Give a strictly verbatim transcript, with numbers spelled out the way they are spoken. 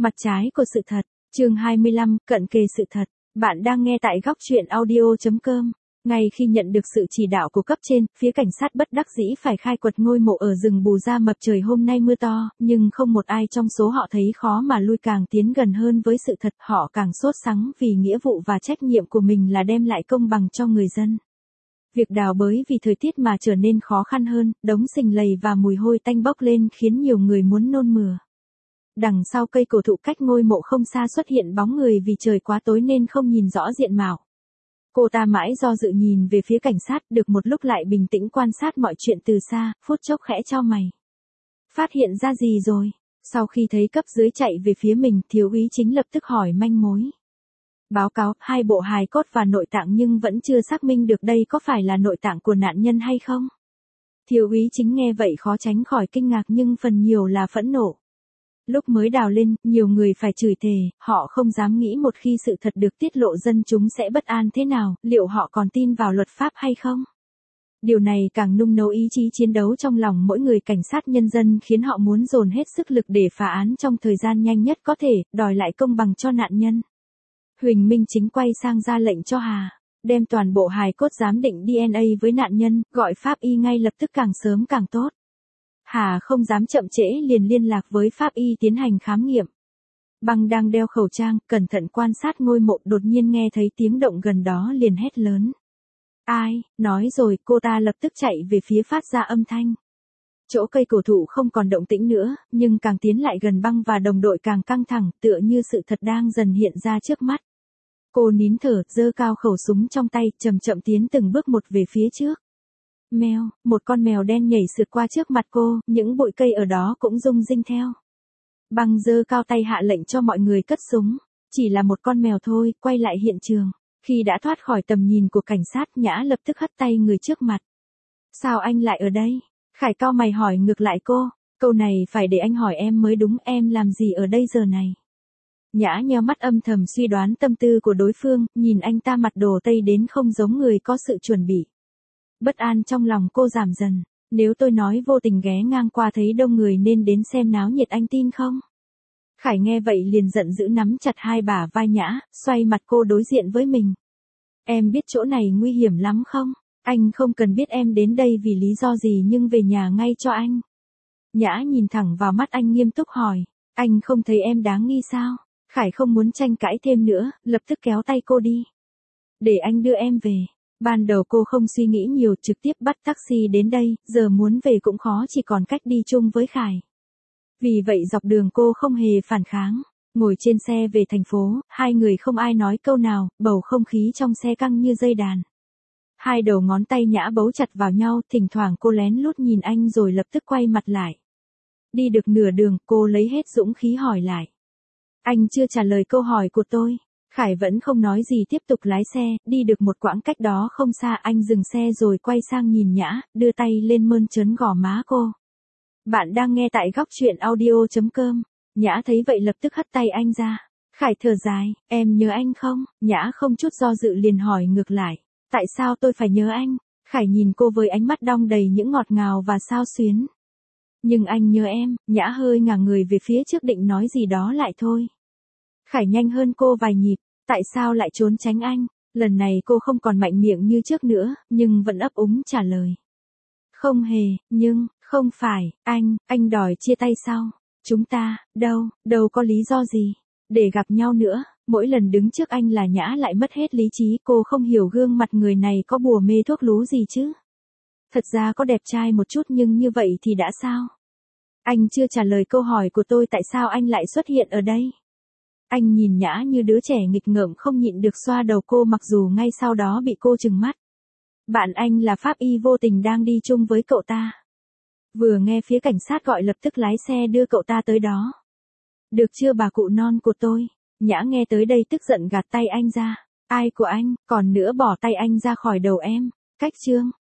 Mặt trái của sự thật, chương hai mươi lăm, cận kề sự thật. Bạn đang nghe tại góc truyện audio chấm com. Ngay khi nhận được sự chỉ đạo của cấp trên, phía cảnh sát bất đắc dĩ phải khai quật ngôi mộ ở rừng Bù Gia Mập. Trời hôm nay mưa to, nhưng không một ai trong số họ thấy khó mà lui, càng tiến gần hơn với sự thật, họ càng sốt sắng vì nghĩa vụ và trách nhiệm của mình là đem lại công bằng cho người dân. Việc đào bới vì thời tiết mà trở nên khó khăn hơn, đống sình lầy và mùi hôi tanh bốc lên khiến nhiều người muốn nôn mửa. Đằng sau cây cổ thụ cách ngôi mộ không xa xuất hiện bóng người, vì trời quá tối nên không nhìn rõ diện mạo. Cô ta mãi do dự nhìn về phía cảnh sát, được một lúc lại bình tĩnh quan sát mọi chuyện từ xa, phút chốc khẽ chau mày. Phát hiện ra gì rồi? Sau khi thấy cấp dưới chạy về phía mình, thiếu úy chính lập tức hỏi manh mối. Báo cáo, hai bộ hài cốt và nội tạng nhưng vẫn chưa xác minh được đây có phải là nội tạng của nạn nhân hay không. Thiếu úy chính nghe vậy khó tránh khỏi kinh ngạc nhưng phần nhiều là phẫn nộ. Lúc mới đào lên, nhiều người phải chửi thề, họ không dám nghĩ một khi sự thật được tiết lộ dân chúng sẽ bất an thế nào, liệu họ còn tin vào luật pháp hay không? Điều này càng nung nấu ý chí chiến đấu trong lòng mỗi người cảnh sát nhân dân, khiến họ muốn dồn hết sức lực để phá án trong thời gian nhanh nhất có thể, đòi lại công bằng cho nạn nhân. Huỳnh Minh Chính quay sang ra lệnh cho Hà, đem toàn bộ hài cốt giám định đê en a với nạn nhân, gọi pháp y ngay lập tức, càng sớm càng tốt. Hà không dám chậm trễ, liền liên lạc với pháp y tiến hành khám nghiệm. Băng đang đeo khẩu trang, cẩn thận quan sát ngôi mộ, đột nhiên nghe thấy tiếng động gần đó liền hét lớn. Ai? Nói rồi, cô ta lập tức chạy về phía phát ra âm thanh. Chỗ cây cổ thụ không còn động tĩnh nữa, nhưng càng tiến lại gần Băng và đồng đội càng căng thẳng, tựa như sự thật đang dần hiện ra trước mắt. Cô nín thở, giơ cao khẩu súng trong tay, chậm chậm tiến từng bước một về phía trước. Mèo, một con mèo đen nhảy sượt qua trước mặt cô, những bụi cây ở đó cũng rung rinh theo. Băng giơ cao tay hạ lệnh cho mọi người cất súng. Chỉ là một con mèo thôi, quay lại hiện trường. Khi đã thoát khỏi tầm nhìn của cảnh sát, Nhã lập tức hất tay người trước mặt. Sao anh lại ở đây? Khải cau mày hỏi ngược lại cô. Câu này phải để anh hỏi em mới đúng, em làm gì ở đây giờ này? Nhã nheo mắt âm thầm suy đoán tâm tư của đối phương, nhìn anh ta mặt đồ tây đến không giống người có sự chuẩn bị. Bất an trong lòng cô giảm dần. Nếu tôi nói vô tình ghé ngang qua thấy đông người nên đến xem náo nhiệt, anh tin không? Khải nghe vậy liền giận dữ nắm chặt hai bả vai Nhã, xoay mặt cô đối diện với mình. Em biết chỗ này nguy hiểm lắm không? Anh không cần biết em đến đây vì lý do gì, nhưng về nhà ngay cho anh. Nhã nhìn thẳng vào mắt anh nghiêm túc hỏi. Anh không thấy em đáng nghi sao? Khải không muốn tranh cãi thêm nữa, lập tức kéo tay cô đi. Để anh đưa em về. Ban đầu cô không suy nghĩ nhiều, trực tiếp bắt taxi đến đây, giờ muốn về cũng khó, chỉ còn cách đi chung với Khải. Vì vậy dọc đường cô không hề phản kháng. Ngồi trên xe về thành phố, hai người không ai nói câu nào, bầu không khí trong xe căng như dây đàn. Hai đầu ngón tay Nhã bấu chặt vào nhau, thỉnh thoảng cô lén lút nhìn anh rồi lập tức quay mặt lại. Đi được nửa đường, cô lấy hết dũng khí hỏi lại. Anh chưa trả lời câu hỏi của tôi. Khải vẫn không nói gì, tiếp tục lái xe, đi được một quãng cách đó không xa, anh dừng xe rồi quay sang nhìn Nhã, đưa tay lên mơn trớn gò má cô. Bạn đang nghe tại góc truyện audio chấm com. Nhã thấy vậy lập tức hất tay anh ra. Khải thở dài, em nhớ anh không? Nhã không chút do dự liền hỏi ngược lại. Tại sao tôi phải nhớ anh? Khải nhìn cô với ánh mắt đong đầy những ngọt ngào và xao xuyến. Nhưng anh nhớ em. Nhã hơi ngả người về phía trước định nói gì đó lại thôi. Khải nhanh hơn cô vài nhịp. Tại sao lại trốn tránh anh? Lần này cô không còn mạnh miệng như trước nữa, nhưng vẫn ấp úng trả lời. Không hề, nhưng, không phải, anh, anh đòi chia tay sao? Chúng ta, đâu, đâu có lý do gì để gặp nhau nữa. Mỗi lần đứng trước anh là Nhã lại mất hết lý trí, cô không hiểu gương mặt người này có bùa mê thuốc lú gì chứ. Thật ra có đẹp trai một chút nhưng như vậy thì đã sao? Anh chưa trả lời câu hỏi của tôi, tại sao anh lại xuất hiện ở đây? Anh nhìn Nhã như đứa trẻ nghịch ngợm, không nhịn được xoa đầu cô, mặc dù ngay sau đó bị cô trừng mắt. Bạn anh là pháp y vô tình đang đi chung với cậu ta. Vừa nghe phía cảnh sát gọi lập tức lái xe đưa cậu ta tới đó. Được chưa bà cụ non của tôi? Nhã nghe tới đây tức giận gạt tay anh ra. Ai của anh, còn nữa bỏ tay anh ra khỏi đầu em. Cách chương.